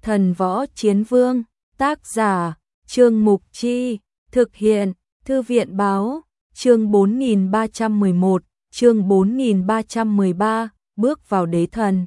Thần Võ Chiến Vương, tác giả, Trương Mục Chi, thực hiện, Thư viện Báo, chương 4311, chương 4313, bước vào đế thần.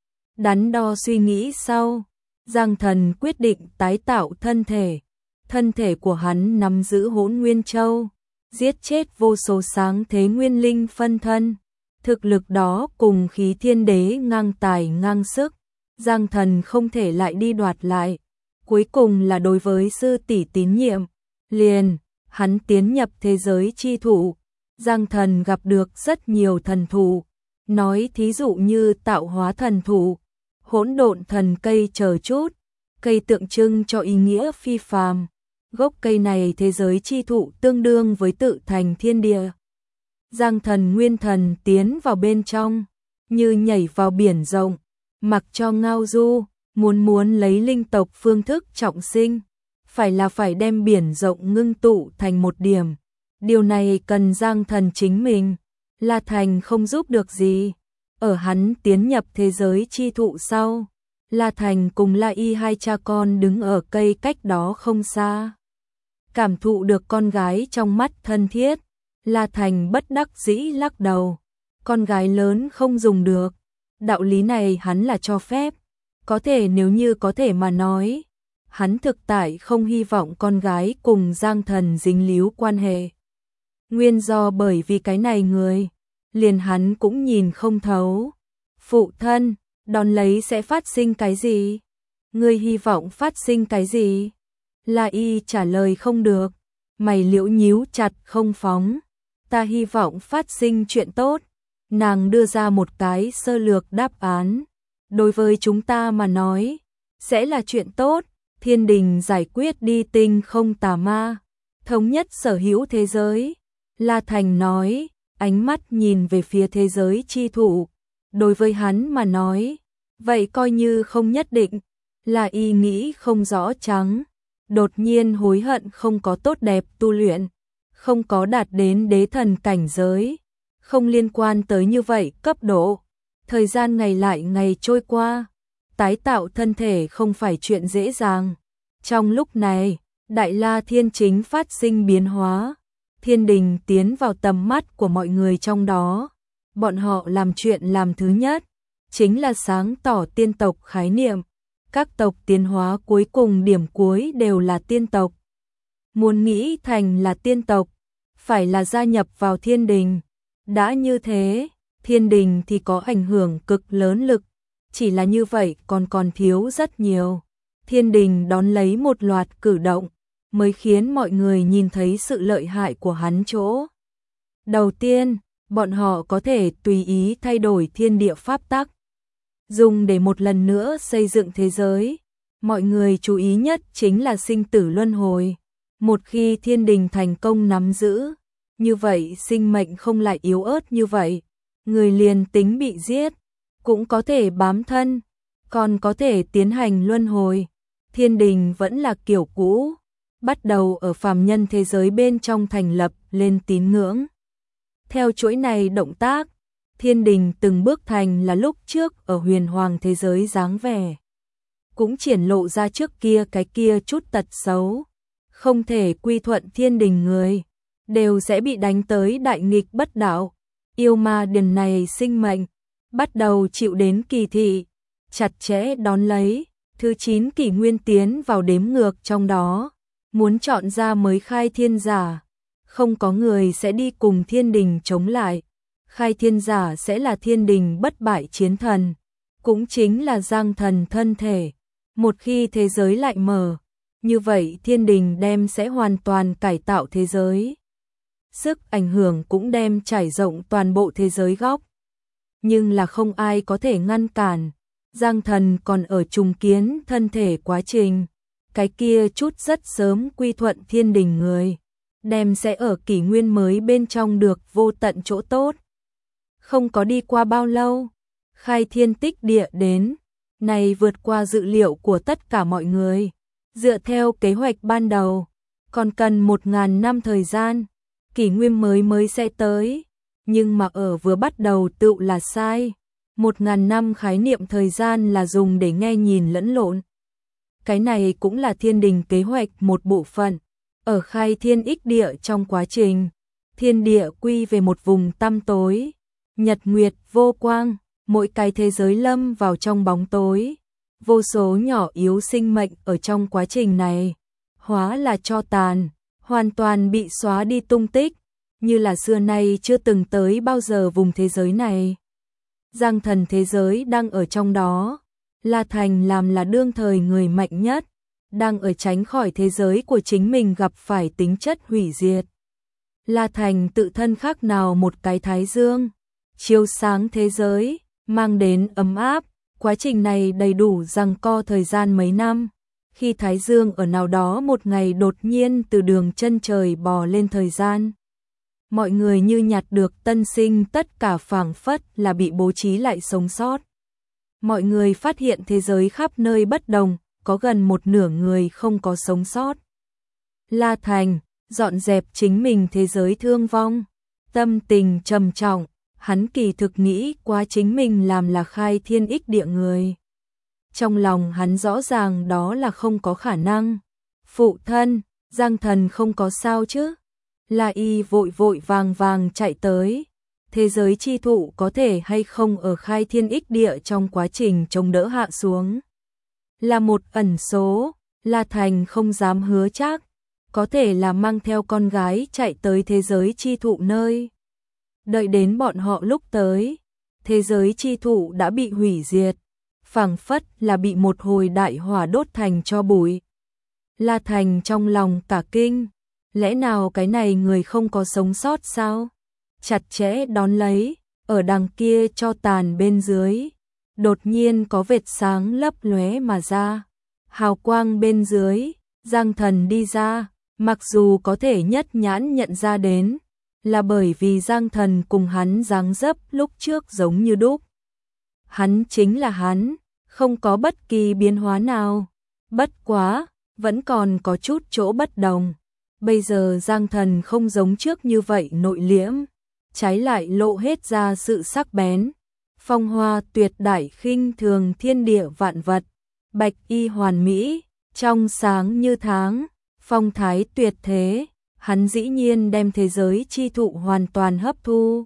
Đắn đo suy nghĩ sau, Giang Thần quyết định tái tạo thân thể. Thân thể của hắn nắm giữ Hỗn Nguyên Châu, giết chết vô số sáng thế nguyên linh phân thân. Thực lực đó cùng khí thiên đế ngang tài ngang sức, Giang Thần không thể lại đi đoạt lại. Cuối cùng là đối với sư tỷ tín nhiệm, liền, hắn tiến nhập thế giới chi thụ. Giang Thần gặp được rất nhiều thần thụ, nói thí dụ như tạo hóa thần thụ, hỗn độn thần cây chờ chút, cây tượng trưng cho ý nghĩa phi phàm. Gốc cây này thế giới chi thụ tương đương với tự thành thiên địa. Giang Thần nguyên thần tiến vào bên trong, như nhảy vào biển rộng, mặc cho ngao du, muốn lấy linh tộc phương thức trọng sinh, phải đem biển rộng ngưng tụ thành một điểm. Điều này cần Giang Thần chính mình, La Thành không giúp được gì. Ở hắn tiến nhập thế giới chi thụ sau, La Thành cùng La Y hai cha con đứng ở cây cách đó không xa. Cảm thụ được con gái trong mắt thân thiết, La Thành bất đắc dĩ lắc đầu. Con gái lớn không dùng được, đạo lý này hắn là cho phép. Có thể nếu như có thể mà nói, hắn thực tại không hy vọng con gái cùng Giang Thần dính líu quan hệ. Nguyên do bởi vì cái này người, liền hắn cũng nhìn không thấu. Phụ thân, đón lấy sẽ phát sinh cái gì? Ngươi hy vọng phát sinh cái gì? La Y trả lời không được, mày liễu nhíu chặt không phóng. Ta hy vọng phát sinh chuyện tốt. Nàng đưa ra một cái sơ lược đáp án. Đối với chúng ta mà nói, sẽ là chuyện tốt. Thiên đình giải quyết đi tinh không tà ma, thống nhất sở hữu thế giới. La Thành nói, ánh mắt nhìn về phía thế giới chi thụ. Đối với hắn mà nói, vậy coi như không nhất định. La Y nghĩ không rõ trắng, đột nhiên hối hận không có tốt đẹp tu luyện, không có đạt đến đế thần cảnh giới, không liên quan tới như vậy cấp độ. Thời gian ngày lại ngày trôi qua, tái tạo thân thể không phải chuyện dễ dàng. Trong lúc này, Đại La Thiên chính phát sinh biến hóa, thiên đình tiến vào tầm mắt của mọi người trong đó. Bọn họ làm chuyện làm thứ nhất, chính là sáng tỏ tiên tộc khái niệm. Các tộc tiến hóa cuối cùng điểm cuối đều là tiên tộc. Muốn nghĩ thành là tiên tộc, phải là gia nhập vào thiên đình. Đã như thế, thiên đình thì có ảnh hưởng cực lớn lực. Chỉ là như vậy còn thiếu rất nhiều. Thiên đình đón lấy một loạt cử động, mới khiến mọi người nhìn thấy sự lợi hại của hắn chỗ. Đầu tiên, bọn họ có thể tùy ý thay đổi thiên địa pháp tắc, dùng để một lần nữa xây dựng thế giới. Mọi người chú ý nhất chính là sinh tử luân hồi. Một khi thiên đình thành công nắm giữ, như vậy sinh mệnh không lại yếu ớt như vậy. Người liền tính bị giết, cũng có thể bám thân, còn có thể tiến hành luân hồi. Thiên đình vẫn là kiểu cũ, bắt đầu ở phàm nhân thế giới bên trong thành lập lên tín ngưỡng. Theo chuỗi này động tác, thiên đình từng bước thành là lúc trước ở huyền hoàng thế giới dáng vẻ. Cũng triển lộ ra trước kia cái kia chút tật xấu. Không thể quy thuận thiên đình người, đều sẽ bị đánh tới đại nghịch bất đạo. Yêu ma điền này sinh mệnh, bắt đầu chịu đến kỳ thị, chặt chẽ đón lấy. Thứ 9 kỷ nguyên tiến vào đếm ngược trong đó, muốn chọn ra mới khai thiên giả. Không có người sẽ đi cùng thiên đình chống lại. Khai thiên giả sẽ là thiên đình bất bại chiến thần, cũng chính là Giang Thần thân thể. Một khi thế giới lại mở, như vậy thiên đình đem sẽ hoàn toàn cải tạo thế giới. Sức ảnh hưởng cũng đem trải rộng toàn bộ thế giới góc. Nhưng là không ai có thể ngăn cản. Giang Thần còn ở trùng kiến thân thể quá trình. Cái kia chút rất sớm quy thuận thiên đình người, đem sẽ ở kỷ nguyên mới bên trong được vô tận chỗ tốt. Không có đi qua bao lâu, khai thiên tích địa đến, này vượt qua dự liệu của tất cả mọi người. Dựa theo kế hoạch ban đầu, còn cần 1000 năm thời gian, kỷ nguyên mới sẽ tới. Nhưng mà ở vừa bắt đầu tự là sai. 1000 năm khái niệm thời gian là dùng để nghe nhìn lẫn lộn. cái này cũng là thiên đình kế hoạch một bộ phận. Ở khai thiên ích địa trong quá trình, thiên địa quy về một vùng tăm tối, nhật nguyệt vô quang, mỗi cái thế giới lâm vào trong bóng tối. Vô số nhỏ yếu sinh mệnh ở trong quá trình này, hóa là tro tàn, hoàn toàn bị xóa đi tung tích, như là xưa nay chưa từng tới bao giờ vùng thế giới này. Giang thần thế giới đang ở trong đó, La Thành làm là đương thời người mạnh nhất, đang ở tránh khỏi thế giới của chính mình gặp phải tính chất hủy diệt. La Thành tự thân khác nào một cái thái dương, chiếu sáng thế giới, mang đến ấm áp. Quá trình này đầy đủ giằng co thời gian mấy năm, khi thái dương ở nào đó một ngày đột nhiên từ đường chân trời bò lên thời gian. Mọi người như nhặt được tân sinh, tất cả phảng phất là bị bố trí lại sống sót. Mọi người phát hiện thế giới khắp nơi bất đồng, có gần một nửa người không có sống sót. La Thành dọn dẹp chính mình thế giới thương vong, tâm tình trầm trọng, hắn kỳ thực nghĩ qua chính mình làm là khai thiên ích địa người. Trong lòng hắn rõ ràng đó là không có khả năng. Phụ thân, Giang thần không có sao chứ? La Y vội vội vàng vàng chạy tới. Thế giới chi thụ có thể hay không ở khai thiên ích địa trong quá trình chống đỡ hạ xuống? Là một ẩn số, La Thành không dám hứa chắc. Có thể là mang theo con gái chạy tới thế giới chi thụ nơi. Đợi đến bọn họ lúc tới, thế giới chi thụ đã bị hủy diệt, phảng phất là bị một hồi đại hỏa đốt thành tro bụi. La Thành trong lòng cả kinh, lẽ nào cái này người không có sống sót sao? Chặt chẽ đón lấy, ở đằng kia cho tàn bên dưới, đột nhiên có vệt sáng lấp lóe mà ra. Hào quang bên dưới, Giang thần đi ra, mặc dù có thể nhất nhãn nhận ra đến, là bởi vì Giang thần cùng hắn dáng dấp lúc trước giống như đúc. Hắn chính là hắn, không có bất kỳ biến hóa nào. Bất quá, vẫn còn có chút chỗ bất đồng. Bây giờ Giang thần không giống trước như vậy nội liễm, trái lại lộ hết ra sự sắc bén. Phong hoa tuyệt đại khinh thường thiên địa vạn vật, bạch y hoàn mỹ, trong sáng như tháng, phong thái tuyệt thế. Hắn dĩ nhiên đem thế giới chi thụ hoàn toàn hấp thu.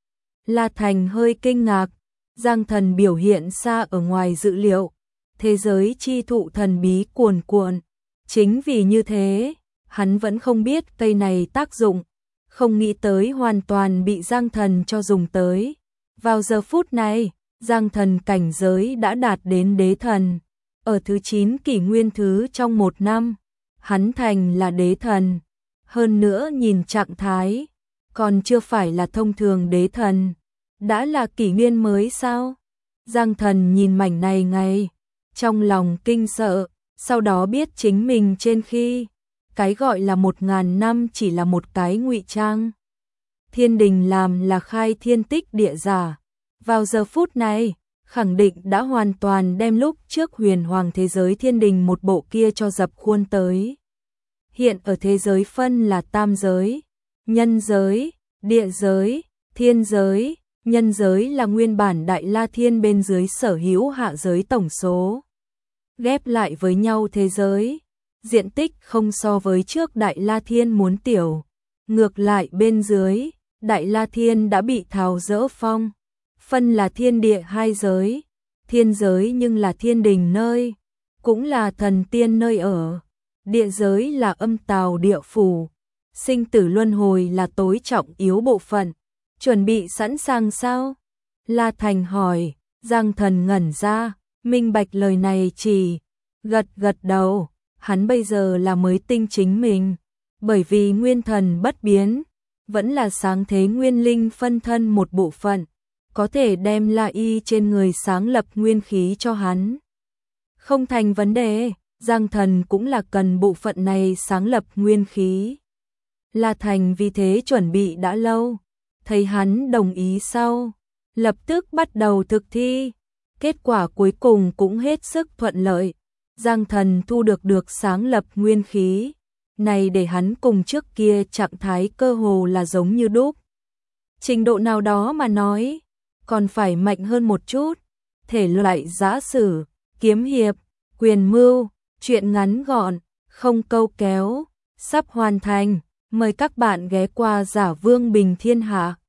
La Thành hơi kinh ngạc, Giang thần biểu hiện xa ở ngoài dự liệu, thế giới chi thụ thần bí cuồn cuộn. Chính vì như thế, hắn vẫn không biết cây này tác dụng, không nghĩ tới hoàn toàn bị Giang thần cho dùng tới. Vào giờ phút này, Giang thần cảnh giới đã đạt đến đế thần. Ở thứ 9 kỷ nguyên thứ trong 1 năm, hắn thành là đế thần. Hơn nữa nhìn trạng thái, còn chưa phải là thông thường đế thần, đã là kỷ nguyên mới sao? Giang thần nhìn mảnh này ngay, trong lòng kinh sợ, sau đó biết chính mình trên khi, cái gọi là 1000 năm chỉ là một cái ngụy trang. Thiên đình làm là khai thiên tích địa giả, vào giờ phút này, khẳng định đã hoàn toàn đem lúc trước huyền hoàng thế giới thiên đình một bộ kia cho dập khuôn tới. Hiện ở thế giới phân là tam giới, nhân giới, địa giới, thiên giới. Nhân giới là nguyên bản Đại La Thiên bên dưới sở hữu hạ giới tổng số. Ghép lại với nhau thế giới, diện tích không so với trước Đại La Thiên muốn tiểu. Ngược lại bên dưới, Đại La Thiên đã bị tháo dỡ phong. Phân là thiên địa hai giới, thiên giới nhưng là thiên đình nơi, cũng là thần tiên nơi ở. Địa giới là âm tào địa phủ, sinh tử luân hồi là tối trọng yếu bộ phận. Chuẩn bị sẵn sàng sao? La Thành hỏi. Giang thần ngẩn ra, minh bạch lời này chỉ gật gật đầu. Hắn bây giờ là mới tinh chính mình, bởi vì nguyên thần bất biến, vẫn là sáng thế nguyên linh phân thân một bộ phận, có thể đem La Y trên người sáng lập nguyên khí cho hắn. Không thành vấn đề, Giang thần cũng là cần bộ phận này sáng lập nguyên khí. La Thành vì thế chuẩn bị đã lâu. Thấy hắn đồng ý sau, lập tức bắt đầu thực thi. Kết quả cuối cùng cũng hết sức thuận lợi. Giang thần thu được sáng lập nguyên khí. Này để hắn cùng trước kia trạng thái cơ hồ là giống như đúc. Trình độ nào đó mà nói, còn phải mạnh hơn một chút. Thể loại giã sử, kiếm hiệp, quyền mưu, Chuyện ngắn gọn, không câu kéo, sắp hoàn thành. Mời các bạn ghé qua Giả Vương Bình Thiên Hạ.